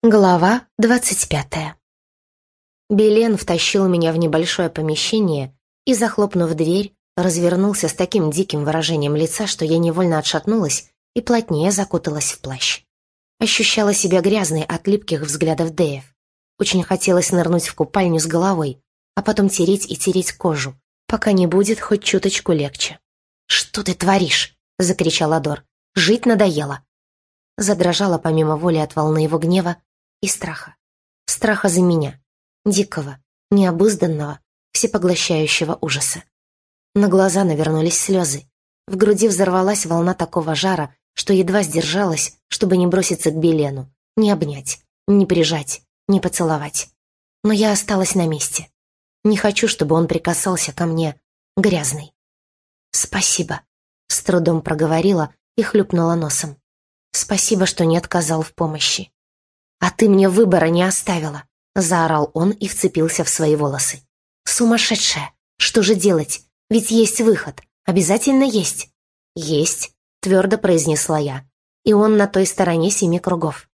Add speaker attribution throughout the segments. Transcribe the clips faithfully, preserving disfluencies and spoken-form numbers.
Speaker 1: Глава двадцать пятая. Белен втащил меня в небольшое помещение и, захлопнув дверь, развернулся с таким диким выражением лица, что я невольно отшатнулась и плотнее закуталась в плащ. Ощущала себя грязной от липких взглядов Дэев. Очень хотелось нырнуть в купальню с головой, а потом тереть и тереть кожу, пока не будет хоть чуточку легче. «Что ты творишь?» — закричал Адор. «Жить надоело!» Задрожала помимо воли от волны его гнева и страха. Страха за меня, дикого, необузданного, всепоглощающего ужаса. На глаза навернулись слезы. В груди взорвалась волна такого жара, что едва сдержалась, чтобы не броситься к Белену, не обнять, не прижать, не поцеловать. Но я осталась на месте. Не хочу, чтобы он прикасался ко мне, грязный. «Спасибо», — с трудом проговорила и хлюпнула носом. «Спасибо, что не отказал в помощи». «А ты мне выбора не оставила», — заорал он и вцепился в свои волосы. «Сумасшедшая! Что же делать? Ведь есть выход. Обязательно есть». «Есть», — твердо произнесла я. «И он на той стороне семи кругов».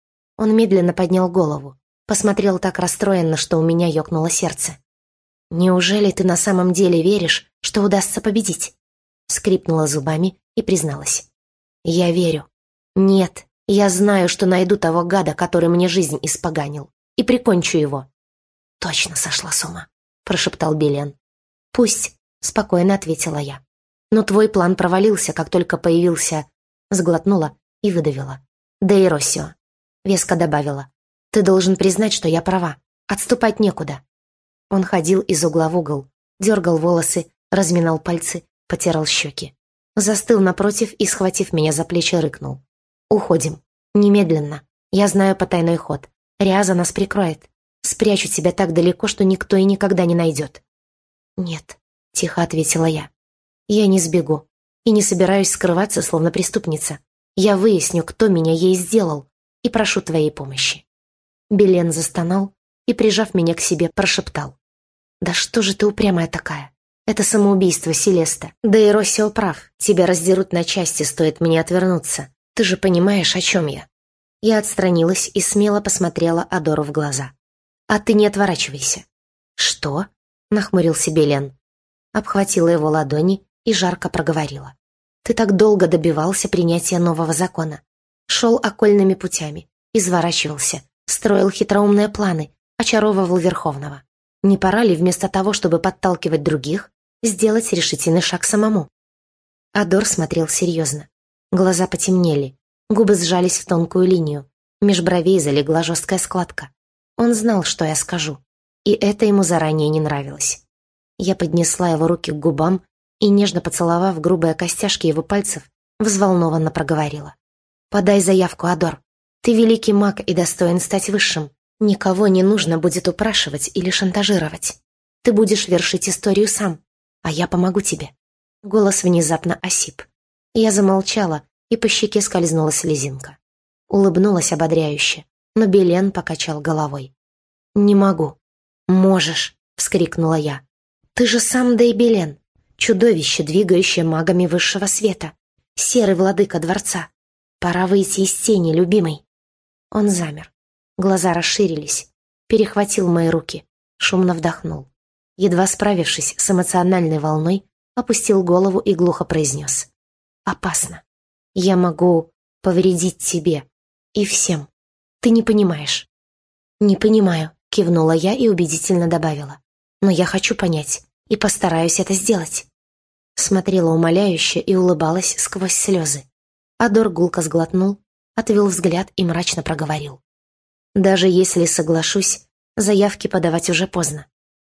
Speaker 1: Он медленно поднял голову, посмотрел так расстроенно, что у меня ёкнуло сердце. «Неужели ты на самом деле веришь, что удастся победить?» Скрипнула зубами и призналась. «Я верю. Нет, я знаю, что найду того гада, который мне жизнь испоганил, и прикончу его». «Точно сошла с ума», — прошептал Белен. «Пусть», — спокойно ответила я. «Но твой план провалился, как только появился...» Сглотнула и выдавила. «Да и Россио». Веско добавила. «Ты должен признать, что я права. Отступать некуда». Он ходил из угла в угол, дергал волосы, разминал пальцы, потирал щеки. Застыл напротив и, схватив меня за плечи, рыкнул. «Уходим. Немедленно. Я знаю потайной ход. Риаза нас прикроет. Спрячу тебя так далеко, что никто и никогда не найдет». «Нет», — тихо ответила я. «Я не сбегу. И не собираюсь скрываться, словно преступница. Я выясню, кто меня ей сделал, и прошу твоей помощи». Белен застонал и, прижав меня к себе, прошептал. «Да что же ты упрямая такая? Это самоубийство, Селеста. Да и Россио прав. Тебя раздерут на части, стоит мне отвернуться. Ты же понимаешь, о чем я». Я отстранилась и смело посмотрела Адору в глаза. «А ты не отворачивайся». «Что?» — нахмурился Белен. Обхватила его ладони и жарко проговорила. «Ты так долго добивался принятия нового закона. Шел окольными путями, изворачивался, строил хитроумные планы, очаровывал Верховного. Не пора ли вместо того, чтобы подталкивать других, сделать решительный шаг самому?» Адор смотрел серьезно. Глаза потемнели, губы сжались в тонкую линию, меж бровей залегла жесткая складка. Он знал, что я скажу, и это ему заранее не нравилось. Я поднесла его руки к губам и, нежно поцеловав грубые костяшки его пальцев, взволнованно проговорила. «Подай заявку, Адор. Ты великий маг и достоин стать высшим. Никого не нужно будет упрашивать или шантажировать. Ты будешь вершить историю сам, а я помогу тебе». Голос внезапно осип. Я замолчала, и по щеке скользнула слезинка. Улыбнулась ободряюще, но Белен покачал головой. «Не могу». «Можешь», — вскрикнула я. «Ты же сам Дэй Белен, чудовище, двигающее магами высшего света, серый владыка дворца. Пора выйти из тени, любимый». Он замер. Глаза расширились, перехватил мои руки, шумно вдохнул. Едва справившись с эмоциональной волной, опустил голову и глухо произнес. «Опасно. Я могу повредить тебе и всем. Ты не понимаешь». «Не понимаю», — кивнула я и убедительно добавила. «Но я хочу понять и постараюсь это сделать». Смотрела умоляюще и улыбалась сквозь слезы. Адор гулко сглотнул, отвел взгляд и мрачно проговорил. «Даже если соглашусь, заявки подавать уже поздно».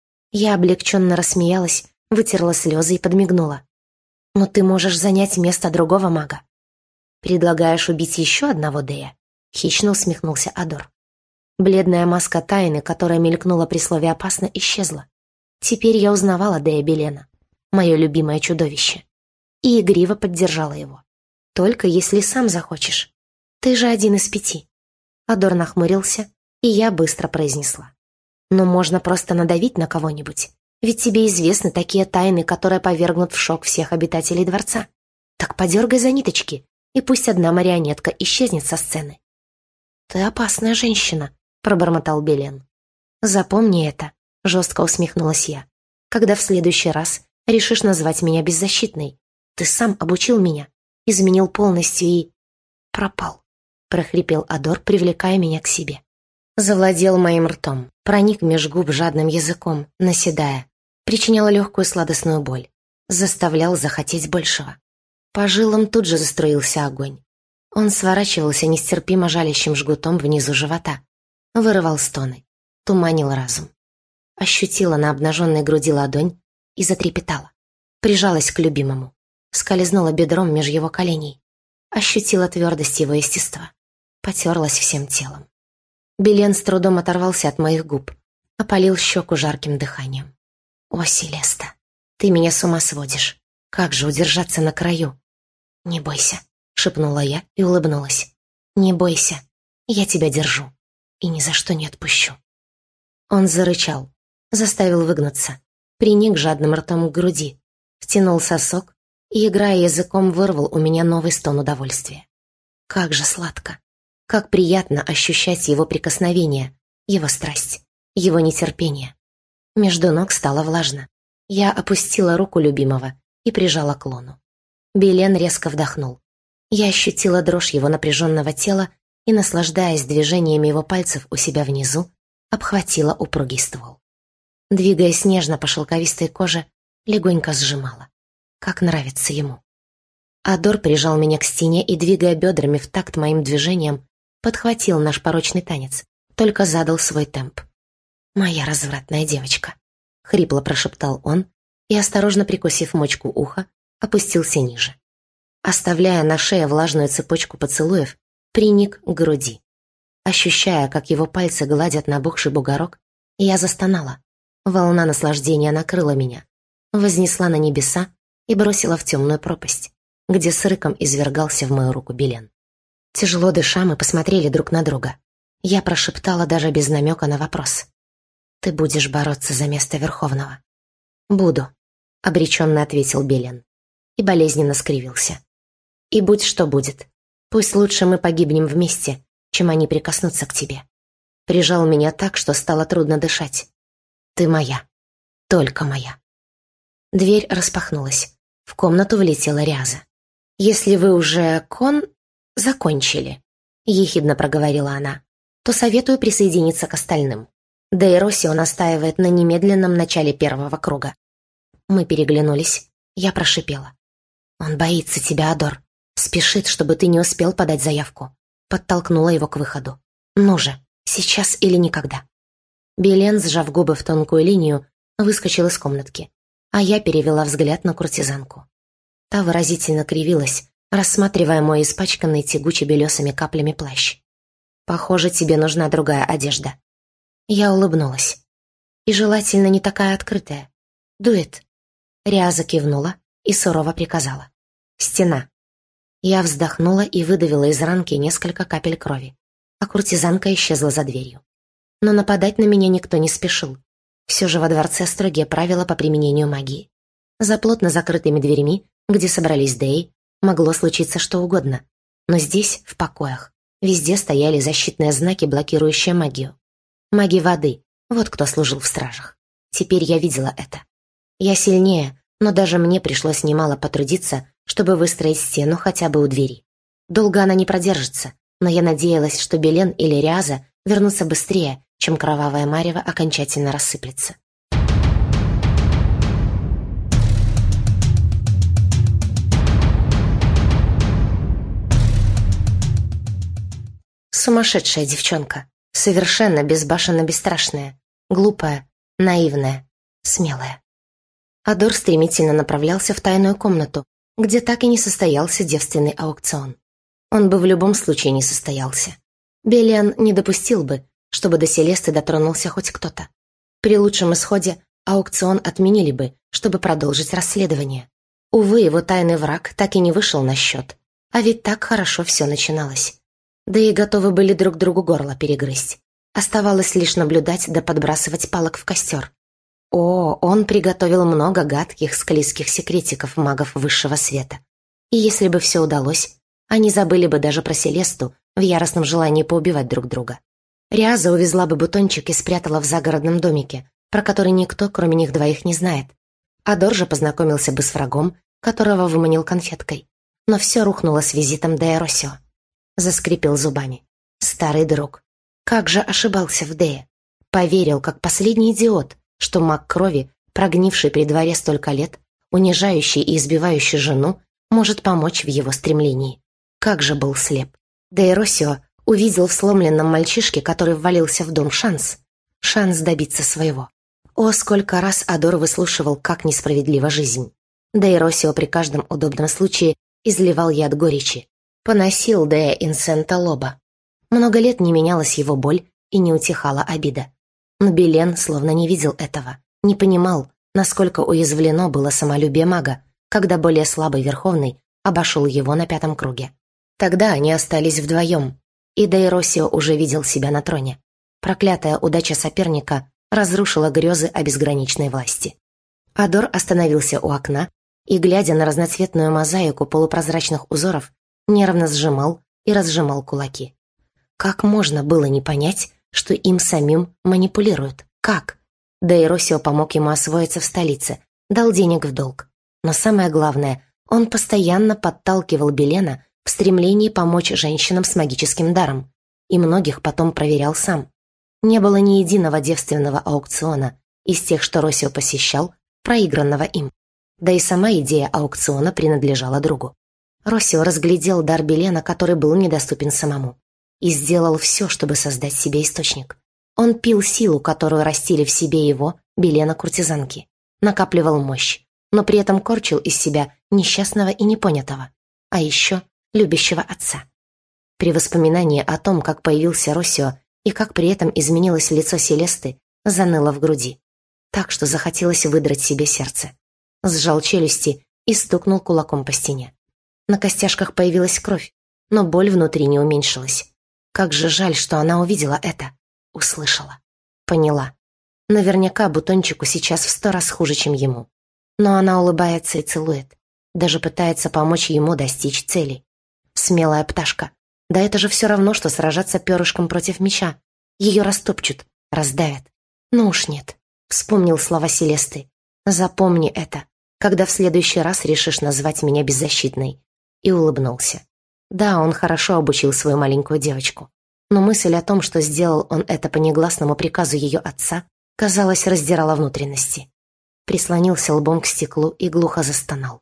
Speaker 1: Я облегченно рассмеялась, вытерла слезы и подмигнула. «Но ты можешь занять место другого мага». «Предлагаешь убить еще одного Дэя?» — хищно усмехнулся Адор. Бледная маска тайны, которая мелькнула при слове «опасно», исчезла. Теперь я узнавала Дэя Белена, мое любимое чудовище, и игриво поддержала его. «Только если сам захочешь. Ты же один из пяти». Адор нахмурился, и я быстро произнесла. «Но можно просто надавить на кого-нибудь. Ведь тебе известны такие тайны, которые повергнут в шок всех обитателей дворца. Так подергай за ниточки, и пусть одна марионетка исчезнет со сцены». «Ты опасная женщина», — пробормотал Белен. «Запомни это», — жестко усмехнулась я. «Когда в следующий раз решишь назвать меня беззащитной, ты сам обучил меня, изменил полностью и...» «Пропал», — прохрипел Адор, привлекая меня к себе. Завладел моим ртом, проник меж губ жадным языком, наседая, причинял легкую сладостную боль, заставлял захотеть большего. По жилам тут же заструился огонь. Он сворачивался нестерпимо жалящим жгутом внизу живота, вырывал стоны, туманил разум. Ощутила на обнаженной груди ладонь и затрепетала. Прижалась к любимому, скользнула бедром меж его коленей, ощутила твердость его естества, потерлась всем телом. Белен с трудом оторвался от моих губ, опалил щеку жарким дыханием. «О, Селеста, ты меня с ума сводишь. Как же удержаться на краю?» «Не бойся», — шепнула я и улыбнулась. «Не бойся, я тебя держу и ни за что не отпущу». Он зарычал, заставил выгнуться, приник жадным ртом к груди, втянул сосок и, играя языком, вырвал у меня новый стон удовольствия. Как же сладко! Как приятно ощущать его прикосновение, его страсть, его нетерпение. Между ног стало влажно. Я опустила руку любимого и прижала к лону. Белен резко вдохнул. Я ощутила дрожь его напряженного тела и, наслаждаясь движениями его пальцев у себя внизу, обхватила упругий ствол. Двигаясь нежно по шелковистой коже, легонько сжимала. Как нравится ему. Адор прижал меня к стене и, двигая бедрами в такт моим движениям, подхватил наш порочный танец, только задал свой темп. «Моя развратная девочка», — хрипло прошептал он и, осторожно прикусив мочку уха, опустился ниже. Оставляя на шее влажную цепочку поцелуев, приник к груди. Ощущая, как его пальцы гладят набухший бугорок, я застонала. Волна наслаждения накрыла меня, вознесла на небеса и бросила в темную пропасть, где с рыком извергался в мою руку Белен. Тяжело дыша, мы посмотрели друг на друга. Я прошептала даже без намека на вопрос. «Ты будешь бороться за место Верховного?» «Буду», — обреченно ответил Белен и болезненно скривился. «И будь что будет. Пусть лучше мы погибнем вместе, чем они прикоснутся к тебе». Прижал меня так, что стало трудно дышать. «Ты моя. Только моя». Дверь распахнулась. В комнату влетела Ряза. «Если вы уже кон... закончили», — ехидно проговорила она, «то советую присоединиться к остальным. Да и Росио настаивает на немедленном начале первого круга». Мы переглянулись. Я прошипела. «Он боится тебя, Адор. Спешит, чтобы ты не успел подать заявку». Подтолкнула его к выходу. «Ну же, сейчас или никогда». Белен, сжав губы в тонкую линию, выскочил из комнатки, а я перевела взгляд на куртизанку. Та выразительно кривилась, рассматривая мой испачканный тягуче-белесыми каплями плащ. «Похоже, тебе нужна другая одежда». Я улыбнулась. «И желательно не такая открытая. Дует». Ряза кивнула и сурово приказала. «Стена». Я вздохнула и выдавила из ранки несколько капель крови, а куртизанка исчезла за дверью. Но нападать на меня никто не спешил. Все же во дворце строгие правила по применению магии. За плотно закрытыми дверями, где собрались Дэи, могло случиться что угодно. Но здесь, в покоях, везде стояли защитные знаки, блокирующие магию. Маги воды, вот кто служил в стражах. Теперь я видела это. Я сильнее, но даже мне пришлось немало потрудиться, чтобы выстроить стену хотя бы у двери. Долго она не продержится, но я надеялась, что Белен или Ряза вернутся быстрее, чем кровавое марево окончательно рассыплется. Сумасшедшая девчонка, совершенно безбашенно-бесстрашная, глупая, наивная, смелая. Адор стремительно направлялся в тайную комнату, где так и не состоялся девственный аукцион. Он бы в любом случае не состоялся. Белен не допустил бы, чтобы до Селесты дотронулся хоть кто-то. При лучшем исходе аукцион отменили бы, чтобы продолжить расследование. Увы, его тайный враг так и не вышел на счет. А ведь так хорошо все начиналось. Да и готовы были друг другу горло перегрызть. Оставалось лишь наблюдать да подбрасывать палок в костер. О, он приготовил много гадких, склизких секретиков магов высшего света. И если бы все удалось, они забыли бы даже про Селесту, в яростном желании поубивать друг друга. Риаза увезла бы Бутончик и спрятала в загородном домике, про который никто, кроме них двоих, не знает. Адор же познакомился бы с врагом, которого выманил конфеткой. Но все рухнуло с визитом Дея Россио. Заскрипел зубами. Старый друг. Как же ошибался в Дее. Поверил, как последний идиот, что маг крови, прогнивший при дворе столько лет, унижающий и избивающий жену, может помочь в его стремлении. Как же был слеп. Дея Россио увидел в сломленном мальчишке, который ввалился в дом, шанс. Шанс добиться своего. О, сколько раз Адор выслушивал, как несправедлива жизнь. Дея Россио при каждом удобном случае изливал яд горечи. Поносил Дея Инсента Лоба. Много лет не менялась его боль и не утихала обида. Но Белен словно не видел этого, не понимал, насколько уязвлено было самолюбие мага, когда более слабый Верховный обошел его на пятом круге. Тогда они остались вдвоем, и Дея Россио уже видел себя на троне. Проклятая удача соперника разрушила грезы о безграничной власти. Адор остановился у окна и, глядя на разноцветную мозаику полупрозрачных узоров, нервно сжимал и разжимал кулаки. Как можно было не понять, что им самим манипулируют? Как? Дея Россио помог ему освоиться в столице, дал денег в долг. Но самое главное, он постоянно подталкивал Белена в стремлении помочь женщинам с магическим даром, и многих потом проверял сам. Не было ни единого девственного аукциона из тех, что Россио посещал, проигранного им. Да и сама идея аукциона принадлежала другу. Россио разглядел дар Белена, который был недоступен самому, и сделал все, чтобы создать себе источник. Он пил силу, которую растили в себе его, Белена-куртизанки, накапливал мощь, но при этом корчил из себя несчастного и непонятого, а еще любящего отца. При воспоминании о том, как появился Россио и как при этом изменилось лицо Селесты, заныло в груди, так что захотелось выдрать себе сердце. Сжал челюсти и стукнул кулаком по стене. На костяшках появилась кровь, но боль внутри не уменьшилась. Как же жаль, что она увидела это, услышала, поняла. Наверняка Бутончику сейчас в сто раз хуже, чем ему. Но она улыбается и целует, даже пытается помочь ему достичь цели. Смелая пташка. Да это же все равно, что сражаться перышком против меча. Ее растопчут, раздавят. Ну уж нет. Вспомнил слова Селесты. Запомни это, когда в следующий раз решишь назвать меня беззащитной. И улыбнулся. Да, он хорошо обучил свою маленькую девочку. Но мысль о том, что сделал он это по негласному приказу ее отца, казалось, раздирала внутренности. Прислонился лбом к стеклу и глухо застонал.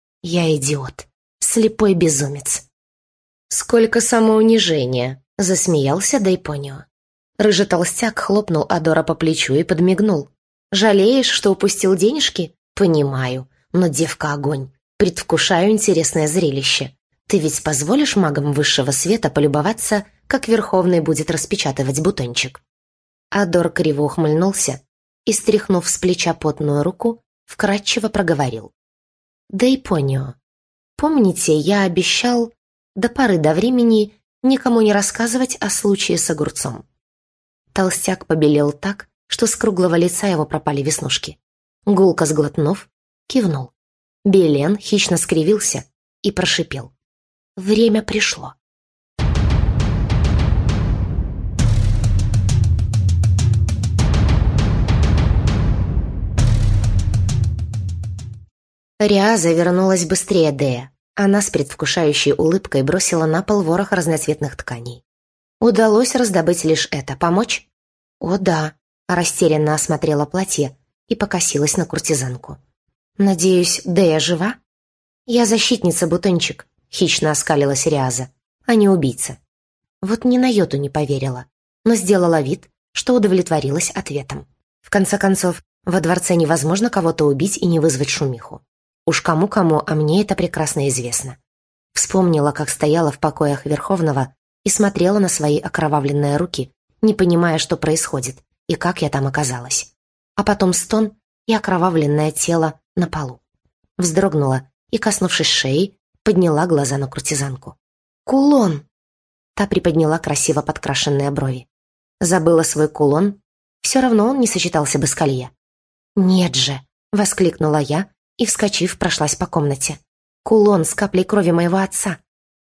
Speaker 1: Я идиот. Слепой безумец. «Сколько самоунижения!» — засмеялся Дейпонио. Рыжий толстяк хлопнул Адора по плечу и подмигнул. «Жалеешь, что упустил денежки? Понимаю. Но девка огонь. Предвкушаю интересное зрелище. Ты ведь позволишь магам высшего света полюбоваться, как Верховный будет распечатывать бутончик?» Адор криво ухмыльнулся и, стряхнув с плеча потную руку, вкратчиво проговорил. «Дейпонио, помните, я обещал до поры до времени никому не рассказывать о случае с огурцом?» Толстяк побелел так, что с круглого лица его пропали веснушки. Гулко сглотнув, кивнул. Белен хищно скривился и прошипел. «Время пришло». Риаза вернулась быстрее Дея. Она с предвкушающей улыбкой бросила на пол ворох разноцветных тканей. Удалось раздобыть лишь это. Помочь? О, да. Растерянно осмотрела платье и покосилась на куртизанку. Надеюсь, Дея жива? Я защитница, Бутончик, хищно оскалилась Риаза, а не убийца. Вот ни на йоту не поверила, но сделала вид, что удовлетворилась ответом. В конце концов, во дворце невозможно кого-то убить и не вызвать шумиху. Уж кому-кому, а мне это прекрасно известно. Вспомнила, как стояла в покоях Верховного и смотрела на свои окровавленные руки, не понимая, что происходит и как я там оказалась. А потом стон и окровавленное тело на полу. Вздрогнула и, коснувшись шеи, подняла глаза на куртизанку. «Кулон!» Та приподняла красиво подкрашенные брови. Забыла свой кулон, все равно он не сочетался бы с колье. «Нет же!» — воскликнула я и, вскочив, прошлась по комнате. «Кулон с каплей крови моего отца!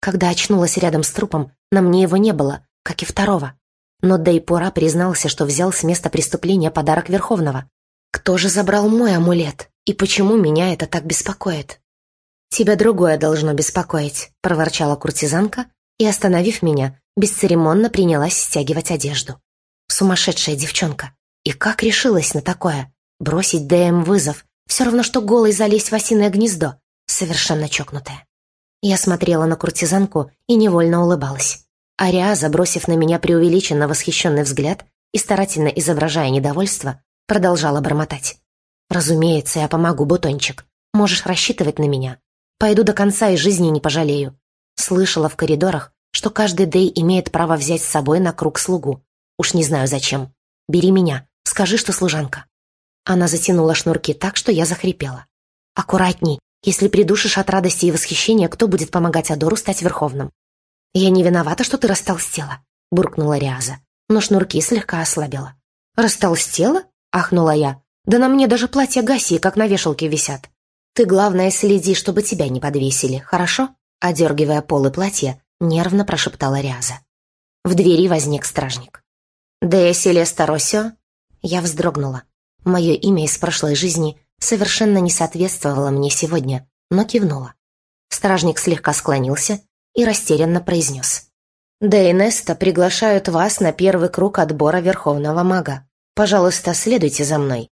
Speaker 1: Когда очнулась рядом с трупом, на мне его не было, как и второго. Но Дейпура признался, что взял с места преступления подарок Верховного. Кто же забрал мой амулет? И почему меня это так беспокоит? «Тебя другое должно беспокоить», — проворчала куртизанка и, остановив меня, бесцеремонно принялась стягивать одежду. Сумасшедшая девчонка. И как решилась на такое? Бросить ДМ вызов, все равно, что голой залезть в осиное гнездо. Совершенно чокнутая. Я смотрела на куртизанку и невольно улыбалась. Ариа, забросив на меня преувеличенно восхищенный взгляд и старательно изображая недовольство, продолжала бормотать. «Разумеется, я помогу, бутончик. Можешь рассчитывать на меня. Пойду до конца и жизни не пожалею». Слышала в коридорах, что каждый Дэй имеет право взять с собой на круг слугу. Уж не знаю зачем. Бери меня, скажи, что служанка. Она затянула шнурки так, что я захрипела. «Аккуратней. Если придушишь от радости и восхищения, кто будет помогать Адору стать верховным?» «Я не виновата, что ты растолстела», — буркнула Риаза, но шнурки слегка ослабила. «Растолстела?» — ахнула я. «Да на мне даже платья Гассии, как на вешалке, висят». «Ты, главное, следи, чтобы тебя не подвесили, хорошо?» Одергивая полы платья, нервно прошептала Риаза. В двери возник стражник. «Де Селеста Россио?» Я вздрогнула. Мое имя из прошлой жизни совершенно не соответствовало мне сегодня, но кивнула. Стражник слегка склонился и растерянно произнес. «Де и Неста приглашают вас на первый круг отбора Верховного Мага. Пожалуйста, следуйте за мной».